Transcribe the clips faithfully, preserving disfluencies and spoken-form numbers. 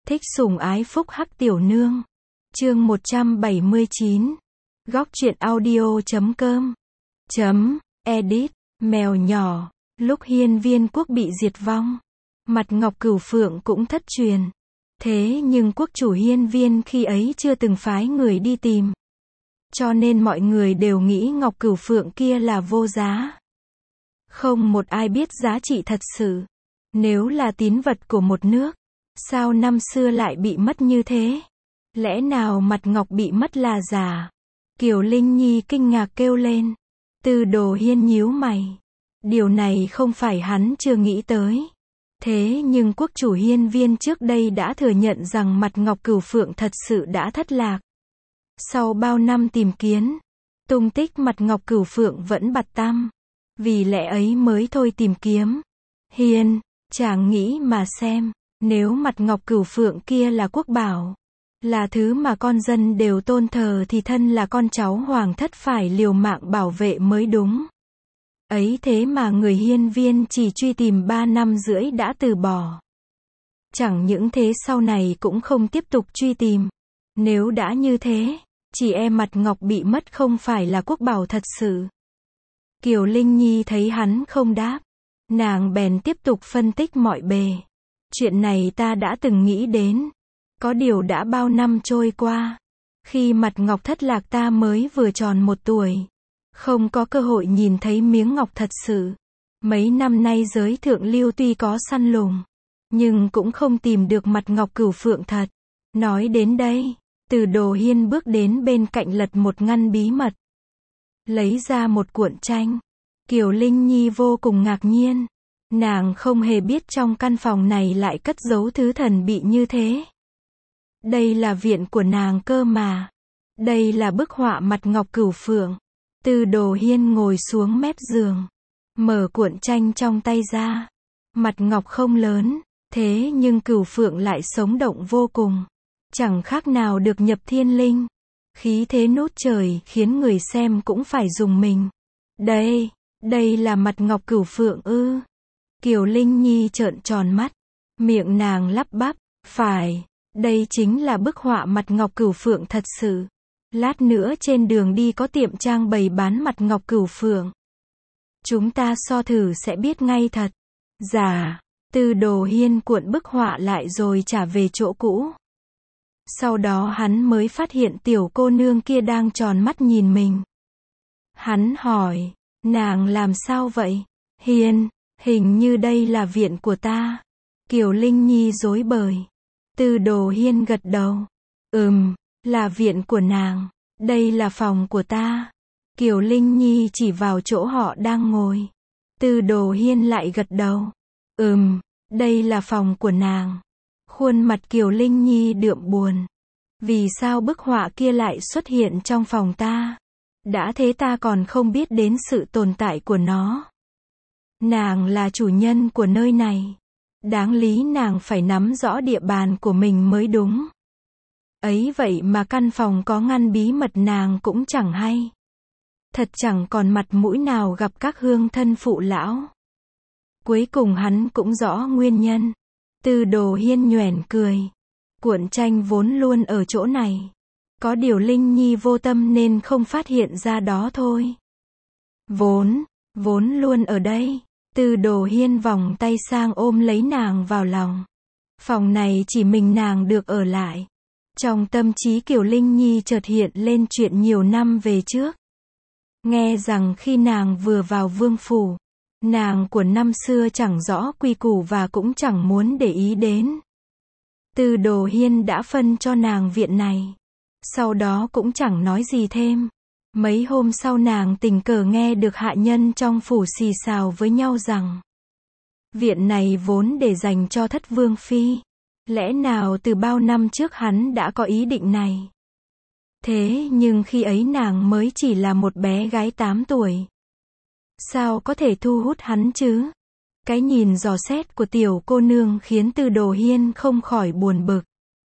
Thích sủng ái phúc hắc tiểu nương. Chương một trăm bảy mươi chín. Góc truyện audio chấm com. Chấm, edit, mèo nhỏ. Lúc hiên viên quốc bị diệt vong, Mặt Ngọc Cửu Phượng cũng thất truyền. Thế nhưng quốc chủ hiên viên khi ấy chưa từng phái người đi tìm. Cho nên mọi người đều nghĩ Ngọc Cửu Phượng kia là vô giá. Không một ai biết giá trị thật sự. Nếu là tín vật của một nước, sao năm xưa lại bị mất như thế? Lẽ nào Mặt Ngọc bị mất là giả? Kiều Linh Nhi kinh ngạc kêu lên. Tư Đồ Hiên nhíu mày. Điều này không phải hắn chưa nghĩ tới. Thế nhưng quốc chủ hiên viên trước đây đã thừa nhận rằng Mặt Ngọc Cửu Phượng thật sự đã thất lạc. Sau bao năm tìm kiếm, tung tích Mặt Ngọc Cửu Phượng vẫn bặt tăm. Vì lẽ ấy mới thôi tìm kiếm. Hiên, chàng nghĩ mà xem, nếu Mặt Ngọc Cửu Phượng kia là quốc bảo, là thứ mà con dân đều tôn thờ thì thân là con cháu hoàng thất phải liều mạng bảo vệ mới đúng. Ấy thế mà người hiên viên chỉ truy tìm ba năm rưỡi đã từ bỏ. Chẳng những thế sau này cũng không tiếp tục truy tìm. Nếu đã như thế, chỉ e Mặt Ngọc bị mất không phải là quốc bảo thật sự. Kiều Linh Nhi thấy hắn không đáp, nàng bèn tiếp tục phân tích mọi bề. Chuyện này ta đã từng nghĩ đến. Có điều đã bao năm trôi qua. Khi Mặt Ngọc thất lạc ta mới vừa tròn một tuổi. Không có cơ hội nhìn thấy miếng ngọc thật sự. Mấy năm nay giới thượng lưu tuy có săn lùng, nhưng cũng không tìm được Mặt Ngọc Cửu Phượng thật. Nói đến đây, Từ Đồ Hiên bước đến bên cạnh lật một ngăn bí mật. Lấy ra một cuộn tranh. Kiều Linh Nhi vô cùng ngạc nhiên. Nàng không hề biết trong căn phòng này lại cất giấu thứ thần bị như thế. Đây là viện của nàng cơ mà. Đây là bức họa Mặt Ngọc Cửu Phượng. Từ Đồ Hiên ngồi xuống mép giường, mở cuộn tranh trong tay ra. Mặt ngọc không lớn, thế nhưng Cửu Phượng lại sống động vô cùng. Chẳng khác nào được nhập thiên linh. Khí thế nút trời khiến người xem cũng phải dùng mình. Đây, đây là Mặt Ngọc Cửu Phượng ư? Kiều Linh Nhi trợn tròn mắt. Miệng nàng lắp bắp, phải, đây chính là bức họa Mặt Ngọc Cửu Phượng thật sự. Lát nữa trên đường đi có tiệm trang bày bán Mặt Ngọc Cửu Phượng. Chúng ta so thử sẽ biết ngay thật. Dạ, Từ Đồ Hiên cuộn bức họa lại rồi trả về chỗ cũ. Sau đó hắn mới phát hiện tiểu cô nương kia đang tròn mắt nhìn mình. Hắn hỏi, nàng làm sao vậy? Hiên, hình như đây là viện của ta. Kiều Linh Nhi rối bời. Từ Đồ Hiên gật đầu. Ừm, là viện của nàng. Đây là phòng của ta. Kiều Linh Nhi chỉ vào chỗ họ đang ngồi. Từ Đồ Hiên lại gật đầu. Ừm, đây là phòng của nàng. Khuôn mặt Kiều Linh Nhi đượm buồn. Vì sao bức họa kia lại xuất hiện trong phòng ta? Đã thế ta còn không biết đến sự tồn tại của nó. Nàng là chủ nhân của nơi này. Đáng lý nàng phải nắm rõ địa bàn của mình mới đúng. Ấy vậy mà căn phòng có ngăn bí mật nàng cũng chẳng hay. Thật chẳng còn mặt mũi nào gặp các hương thân phụ lão. Cuối cùng hắn cũng rõ nguyên nhân. Từ Đồ Hiên nhoẻn cười. Cuộn tranh vốn luôn ở chỗ này. Có điều Linh Nhi vô tâm nên không phát hiện ra đó thôi. Vốn, vốn luôn ở đây. Từ Đồ Hiên vòng tay sang ôm lấy nàng vào lòng. Phòng này chỉ mình nàng được ở lại. Trong tâm trí Kiều Linh Nhi chợt hiện lên chuyện nhiều năm về trước. Nghe rằng khi nàng vừa vào vương phủ, nàng của năm xưa chẳng rõ quy củ và cũng chẳng muốn để ý đến. Từ Đồ Hiên đã phân cho nàng viện này. Sau đó cũng chẳng nói gì thêm. Mấy hôm sau nàng tình cờ nghe được hạ nhân trong phủ xì xào với nhau rằng viện này vốn để dành cho thất vương phi. Lẽ nào từ bao năm trước hắn đã có ý định này? Thế nhưng khi ấy nàng mới chỉ là một bé gái tám tuổi. Sao có thể thu hút hắn chứ? Cái nhìn dò xét của tiểu cô nương khiến Từ Đồ Hiên không khỏi buồn bực.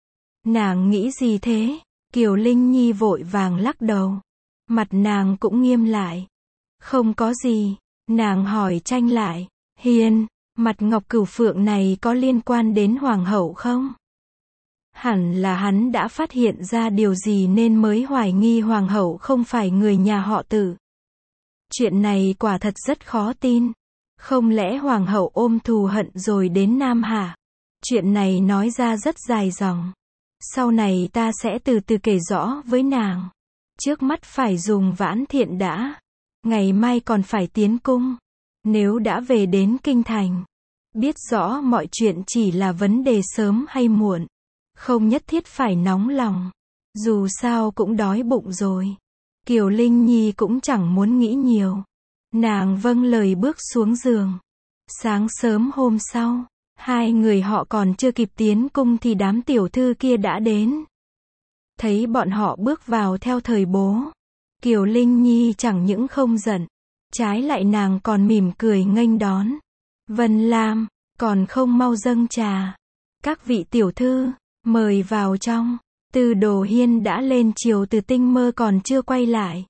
Nàng nghĩ gì thế? Kiều Linh Nhi vội vàng lắc đầu. Mặt nàng cũng nghiêm lại. Không có gì. Nàng hỏi tranh lại. Hiên, Mặt Ngọc Cửu Phượng này có liên quan đến hoàng hậu không? Hẳn là hắn đã phát hiện ra điều gì nên mới hoài nghi hoàng hậu không phải người nhà họ Tử. Chuyện này quả thật rất khó tin. Không lẽ hoàng hậu ôm thù hận rồi đến Nam hả? Chuyện này nói ra rất dài dòng. Sau này ta sẽ từ từ kể rõ với nàng. Trước mắt phải dùng Vãn Thiện đã. Ngày mai còn phải tiến cung. Nếu đã về đến kinh thành, biết rõ mọi chuyện chỉ là vấn đề sớm hay muộn. Không nhất thiết phải nóng lòng. Dù sao cũng đói bụng rồi. Kiều Linh Nhi cũng chẳng muốn nghĩ nhiều. Nàng vâng lời bước xuống giường. Sáng sớm hôm sau, hai người họ còn chưa kịp tiến cung thì đám tiểu thư kia đã đến. Thấy bọn họ bước vào theo thời bố, Kiều Linh Nhi chẳng những không giận, trái lại nàng còn mỉm cười nghênh đón. Vân Lam, còn không mau dâng trà. Các vị tiểu thư, mời vào trong. Tư Đồ Hiên đã lên chiều từ Tinh Mơ còn chưa quay lại.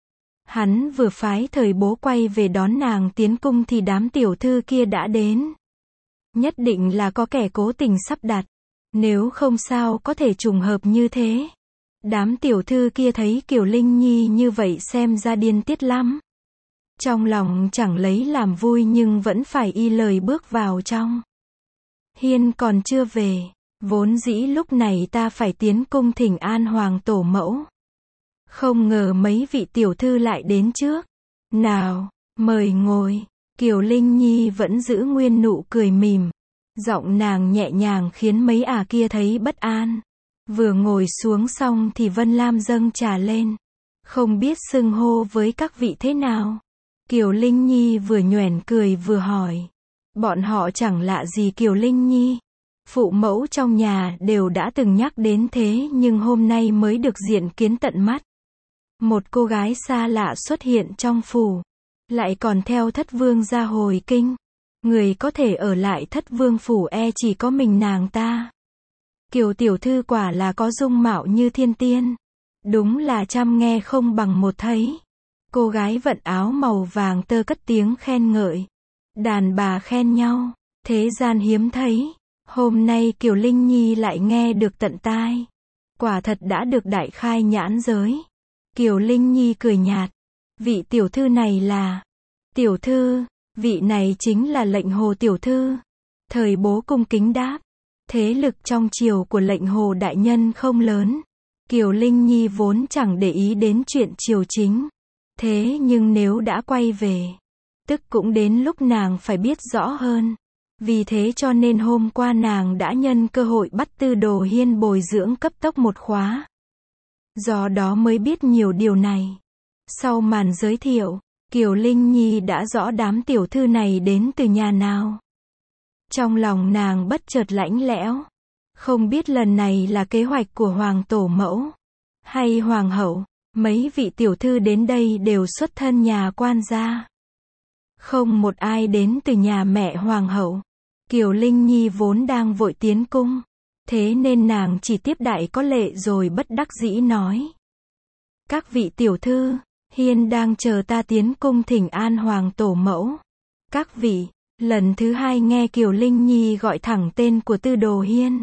Hắn vừa phái thời bố quay về đón nàng tiến cung thì đám tiểu thư kia đã đến. Nhất định là có kẻ cố tình sắp đặt. Nếu không sao có thể trùng hợp như thế. Đám tiểu thư kia thấy Kiều Linh Nhi như vậy xem ra điên tiết lắm. Trong lòng chẳng lấy làm vui nhưng vẫn phải y lời bước vào trong. Hiên còn chưa về. Vốn dĩ lúc này ta phải tiến cung thỉnh an hoàng tổ mẫu. Không ngờ mấy vị tiểu thư lại đến trước. Nào, mời ngồi. Kiều Linh Nhi vẫn giữ nguyên nụ cười mỉm. Giọng nàng nhẹ nhàng khiến mấy ả kia thấy bất an. Vừa ngồi xuống xong thì Vân Lam dâng trà lên. Không biết xưng hô với các vị thế nào. Kiều Linh Nhi vừa nhoẻn cười vừa hỏi. Bọn họ chẳng lạ gì Kiều Linh Nhi. Phụ mẫu trong nhà đều đã từng nhắc đến thế nhưng hôm nay mới được diện kiến tận mắt. Một cô gái xa lạ xuất hiện trong phủ. Lại còn theo thất vương ra hồi kinh. Người có thể ở lại thất vương phủ e chỉ có mình nàng ta. Kiều tiểu thư quả là có dung mạo như thiên tiên. Đúng là trăm nghe không bằng một thấy. Cô gái vận áo màu vàng tơ cất tiếng khen ngợi. Đàn bà khen nhau. Thế gian hiếm thấy. Hôm nay Kiều Linh Nhi lại nghe được tận tai. Quả thật đã được đại khai nhãn giới. Kiều Linh Nhi cười nhạt. Vị tiểu thư này là... Tiểu thư, vị này chính là lệnh hồ tiểu thư. Thời bố cung kính đáp. Thế lực trong triều của lệnh hồ đại nhân không lớn. Kiều Linh Nhi vốn chẳng để ý đến chuyện triều chính. Thế nhưng nếu đã quay về, tức cũng đến lúc nàng phải biết rõ hơn. Vì thế cho nên hôm qua nàng đã nhân cơ hội bắt Tư Đồ Hiên bồi dưỡng cấp tốc một khóa. Do đó mới biết nhiều điều này. Sau màn giới thiệu, Kiều Linh Nhi đã rõ đám tiểu thư này đến từ nhà nào. Trong lòng nàng bất chợt lạnh lẽo. Không biết lần này là kế hoạch của hoàng tổ mẫu hay hoàng hậu. Mấy vị tiểu thư đến đây đều xuất thân nhà quan gia. Không một ai đến từ nhà mẹ hoàng hậu. Kiều Linh Nhi vốn đang vội tiến cung. Thế nên nàng chỉ tiếp đại có lệ rồi bất đắc dĩ nói. Các vị tiểu thư, Hiên đang chờ ta tiến cung thỉnh an hoàng tổ mẫu. Các vị, lần thứ hai nghe Kiều Linh Nhi gọi thẳng tên của Tư Đồ Hiên.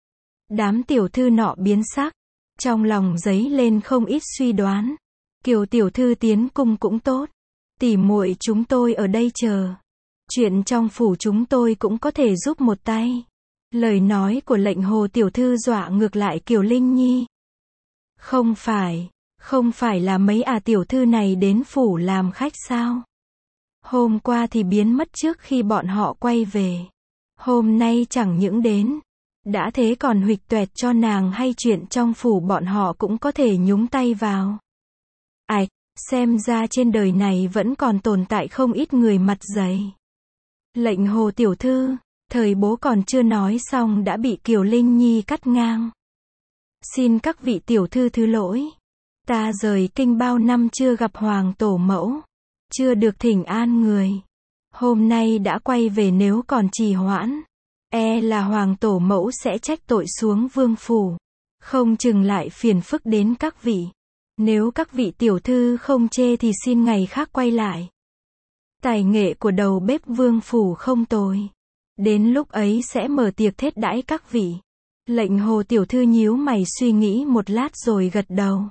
Đám tiểu thư nọ biến sắc. Trong lòng dấy lên không ít suy đoán. Kiều tiểu thư tiến cung cũng tốt. Tỉ muội chúng tôi ở đây chờ. Chuyện trong phủ chúng tôi cũng có thể giúp một tay. Lời nói của lệnh hồ tiểu thư dọa ngược lại Kiều Linh Nhi. Không phải, không phải là mấy à tiểu thư này đến phủ làm khách sao? Hôm qua thì biến mất trước khi bọn họ quay về. Hôm nay chẳng những đến. Đã thế còn huỵch toẹt cho nàng hay chuyện trong phủ bọn họ cũng có thể nhúng tay vào. Ảch, xem ra trên đời này vẫn còn tồn tại không ít người mặt dày. Lệnh hồ tiểu thư, thời bố còn chưa nói xong đã bị Kiều Linh Nhi cắt ngang. Xin các vị tiểu thư thứ lỗi. Ta rời kinh bao năm chưa gặp hoàng tổ mẫu. Chưa được thỉnh an người. Hôm nay đã quay về nếu còn trì hoãn. E là hoàng tổ mẫu sẽ trách tội xuống vương phủ. Không chừng lại phiền phức đến các vị. Nếu các vị tiểu thư không chê thì xin ngày khác quay lại. Tài nghệ của đầu bếp vương phủ không tồi. Đến lúc ấy sẽ mở tiệc thết đãi các vị. Lệnh Hồ tiểu thư nhíu mày suy nghĩ một lát rồi gật đầu.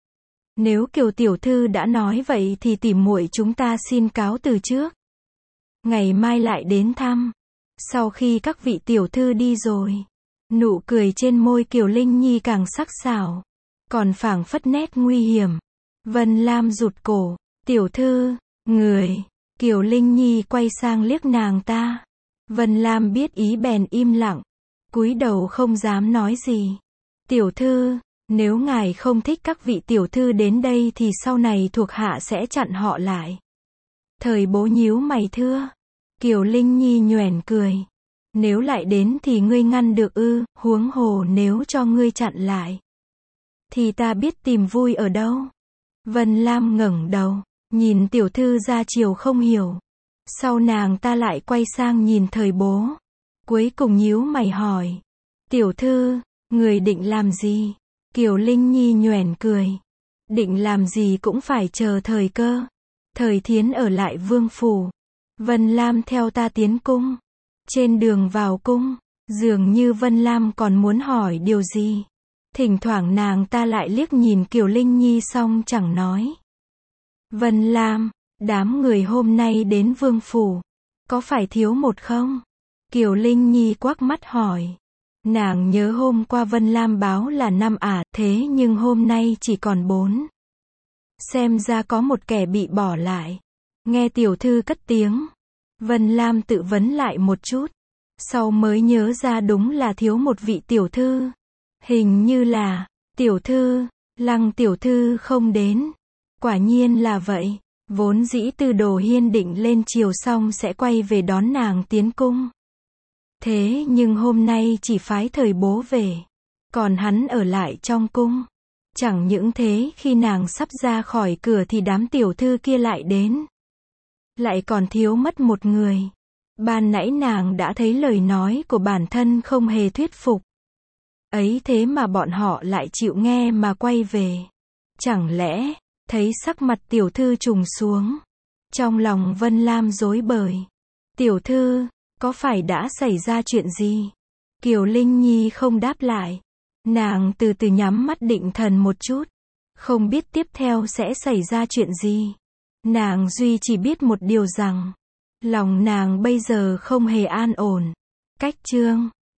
Nếu Kiều tiểu thư đã nói vậy thì tỉ muội chúng ta xin cáo từ trước. Ngày mai lại đến thăm. Sau khi các vị tiểu thư đi rồi, nụ cười trên môi Kiều Linh Nhi càng sắc sảo, còn phảng phất nét nguy hiểm. Vân Lam rụt cổ, tiểu thư, người. Kiều Linh Nhi quay sang liếc nàng ta. Vân Lam biết ý bèn im lặng, cúi đầu không dám nói gì. Tiểu thư, nếu ngài không thích các vị tiểu thư đến đây thì sau này thuộc hạ sẽ chặn họ lại. Thời Bố nhíu mày thưa. Kiều Linh Nhi nhoẻn cười. Nếu lại đến thì ngươi ngăn được ư, huống hồ nếu cho ngươi chặn lại, thì ta biết tìm vui ở đâu. Vân Lam ngẩng đầu, nhìn tiểu thư ra chiều không hiểu. Sau nàng ta lại quay sang nhìn Thời Bố. Cuối cùng nhíu mày hỏi. Tiểu thư, người định làm gì? Kiều Linh Nhi nhoẻn cười. Định làm gì cũng phải chờ thời cơ. Thời Thiến ở lại vương phủ. Vân Lam theo ta tiến cung. Trên đường vào cung, dường như Vân Lam còn muốn hỏi điều gì. Thỉnh thoảng nàng ta lại liếc nhìn Kiều Linh Nhi xong chẳng nói. Vân Lam, đám người hôm nay đến vương phủ, có phải thiếu một không? Kiều Linh Nhi quắc mắt hỏi. Nàng nhớ hôm qua Vân Lam báo là năm ả, thế nhưng hôm nay chỉ còn bốn. Xem ra có một kẻ bị bỏ lại. Nghe tiểu thư cất tiếng, Vân Lam tự vấn lại một chút, sau mới nhớ ra đúng là thiếu một vị tiểu thư. Hình như là, tiểu thư, Lăng tiểu thư không đến. Quả nhiên là vậy, vốn dĩ Tư Đồ Hiên định lên chiều xong sẽ quay về đón nàng tiến cung. Thế nhưng hôm nay chỉ phái Thời Bố về, còn hắn ở lại trong cung. Chẳng những thế, khi nàng sắp ra khỏi cửa thì đám tiểu thư kia lại đến. Lại còn thiếu mất một người. Ban nãy nàng đã thấy lời nói của bản thân không hề thuyết phục. Ấy thế mà bọn họ lại chịu nghe mà quay về. Chẳng lẽ, thấy sắc mặt tiểu thư trùng xuống. Trong lòng Vân Lam rối bời. Tiểu thư, có phải đã xảy ra chuyện gì? Kiều Linh Nhi không đáp lại. Nàng từ từ nhắm mắt định thần một chút. Không biết tiếp theo sẽ xảy ra chuyện gì. Nàng duy chỉ biết một điều rằng, lòng nàng bây giờ không hề an ổn. Cách chương